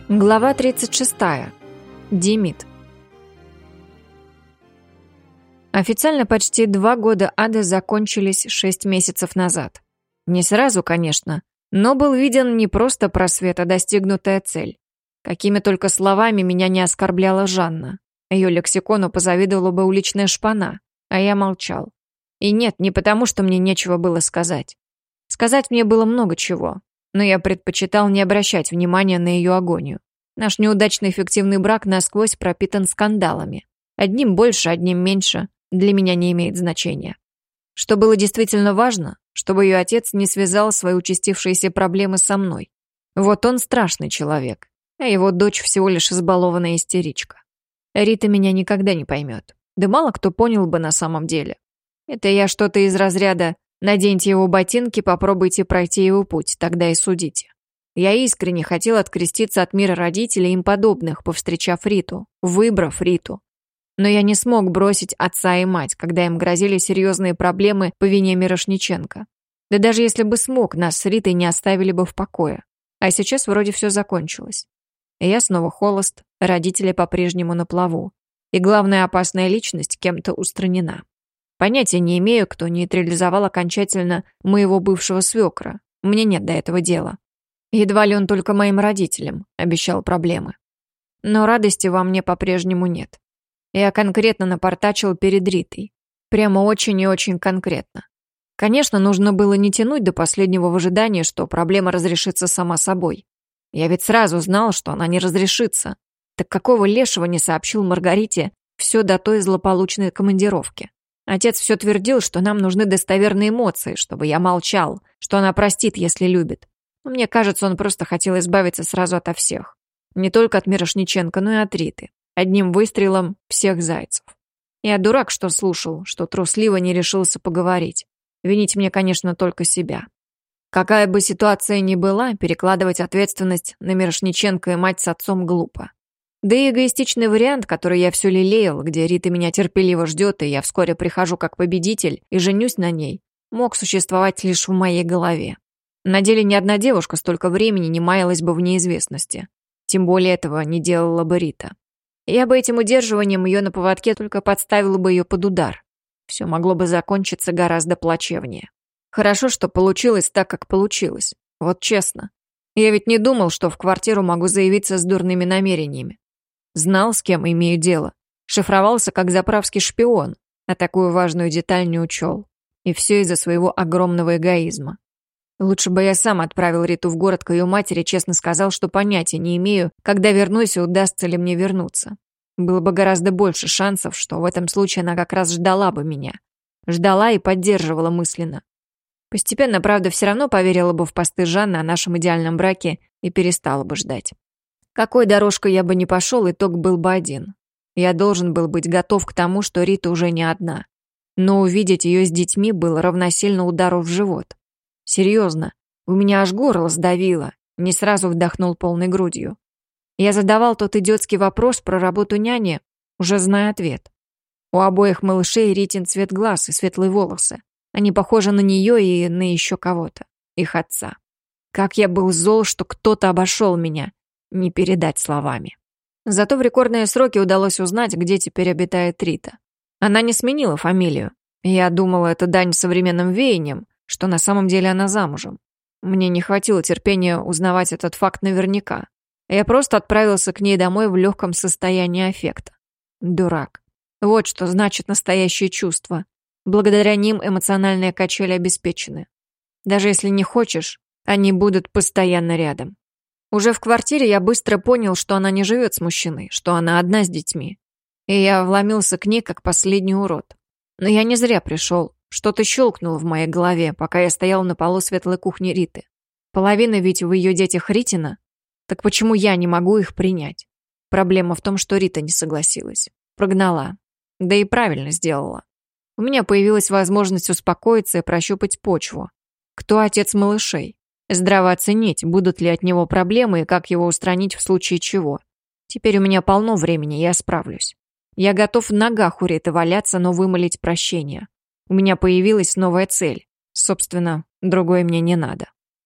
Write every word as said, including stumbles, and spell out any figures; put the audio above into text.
Глава тридцать шестая. Демид. Официально почти два года ада закончились шесть месяцев назад. Не сразу, конечно, но был виден не просто просвет, а достигнутая цель. Какими только словами меня не оскорбляла Жанна. Ее лексикону позавидовала бы уличная шпана, а я молчал. И нет, не потому, что мне нечего было сказать. Сказать мне было много чего, но я предпочитал не обращать внимания на ее агонию. Наш неудачный фиктивный брак насквозь пропитан скандалами. Одним больше, одним меньше, для меня не имеет значения. Что было действительно важно, чтобы ее отец не связал свои участившиеся проблемы со мной. Вот он страшный человек, а его дочь всего лишь избалованная истеричка. Рита меня никогда не поймет. Да мало кто понял бы на самом деле. Это я что-то из разряда «наденьте его ботинки, попробуйте пройти его путь, тогда и судите». Я искренне хотел откреститься от мира родителей и им подобных, повстречав Риту, выбрав Риту. Но я не смог бросить отца и мать, когда им грозили серьезные проблемы по вине Мирошниченко. Да даже если бы смог, нас с Ритой не оставили бы в покое. А сейчас вроде все закончилось. И я снова холост, родители по-прежнему на плаву. И главная опасная личность кем-то устранена. Понятия не имею, кто нейтрализовал окончательно моего бывшего свекра. Мне нет до этого дела. Едва ли он только моим родителям обещал проблемы. Но радости во мне по-прежнему нет. Я конкретно напортачил перед Ритой. Прямо очень и очень конкретно. Конечно, нужно было не тянуть до последнего в ожидании, что проблема разрешится сама собой. Я ведь сразу знал, что она не разрешится. Так какого лешего не сообщил Маргарите все до той злополучной командировки? Отец все твердил, что нам нужны достоверные эмоции, чтобы я молчал, что она простит, если любит. Но мне кажется, он просто хотел избавиться сразу ото всех. Не только от Мирошниченко, но и от Риты. Одним выстрелом всех зайцев. Я дурак, что слушал, что трусливо не решился поговорить. Винить мне, конечно, только себя. Какая бы ситуация ни была, перекладывать ответственность на Мирошниченко и мать с отцом глупо. Да и эгоистичный вариант, который я все лелеял, где Рита меня терпеливо ждет, и я вскоре прихожу как победитель и женюсь на ней, мог существовать лишь в моей голове. На деле ни одна девушка столько времени не маялась бы в неизвестности. Тем более этого не делала бы Рита. Я бы этим удерживанием ее на поводке только подставила бы ее под удар. Все могло бы закончиться гораздо плачевнее. Хорошо, что получилось так, как получилось. Вот честно. Я ведь не думал, что в квартиру могу заявиться с дурными намерениями. Знал, с кем имею дело. Шифровался как заправский шпион, а такую важную деталь не учел. И все из-за своего огромного эгоизма. Лучше бы я сам отправил Риту в город к ее матери, честно сказал, что понятия не имею, когда вернусь и удастся ли мне вернуться. Было бы гораздо больше шансов, что в этом случае она как раз ждала бы меня. Ждала и поддерживала мысленно. Постепенно, правда, все равно поверила бы в посты Жанны о нашем идеальном браке и перестала бы ждать. Какой дорожкой я бы ни пошел, итог был бы один. Я должен был быть готов к тому, что Рита уже не одна. Но увидеть ее с детьми было равносильно удару в живот. Серьезно, у меня аж горло сдавило, не сразу вдохнул полной грудью. Я задавал тот идиотский вопрос про работу няни, уже зная ответ. У обоих малышей Ритин цвет глаз и светлые волосы. Они похожи на нее и на еще кого-то, их отца. Как я был зол, что кто-то обошел меня, не передать словами. Зато в рекордные сроки удалось узнать, где теперь обитает Рита. Она не сменила фамилию. Я думала, это дань современным веяниям, что на самом деле она замужем. Мне не хватило терпения узнавать этот факт наверняка. Я просто отправился к ней домой в легком состоянии аффекта. Дурак. Вот что значит настоящие чувства. Благодаря ним эмоциональные качели обеспечены. Даже если не хочешь, они будут постоянно рядом. Уже в квартире я быстро понял, что она не живет с мужчиной, что она одна с детьми. И я вломился к ней как последний урод. Но я не зря пришел. Что-то щелкнуло в моей голове, пока я стоял на полу светлой кухни Риты. Половина ведь в ее детях Ритина. Так почему я не могу их принять? Проблема в том, что Рита не согласилась. Прогнала. Да и правильно сделала. У меня появилась возможность успокоиться и прощупать почву. Кто отец малышей? Здраво оценить, будут ли от него проблемы и как его устранить в случае чего. Теперь у меня полно времени, я справлюсь. Я готов в ногах у Риты валяться, но вымолить прощение. У меня появилась новая цель. Собственно, другой мне не надо.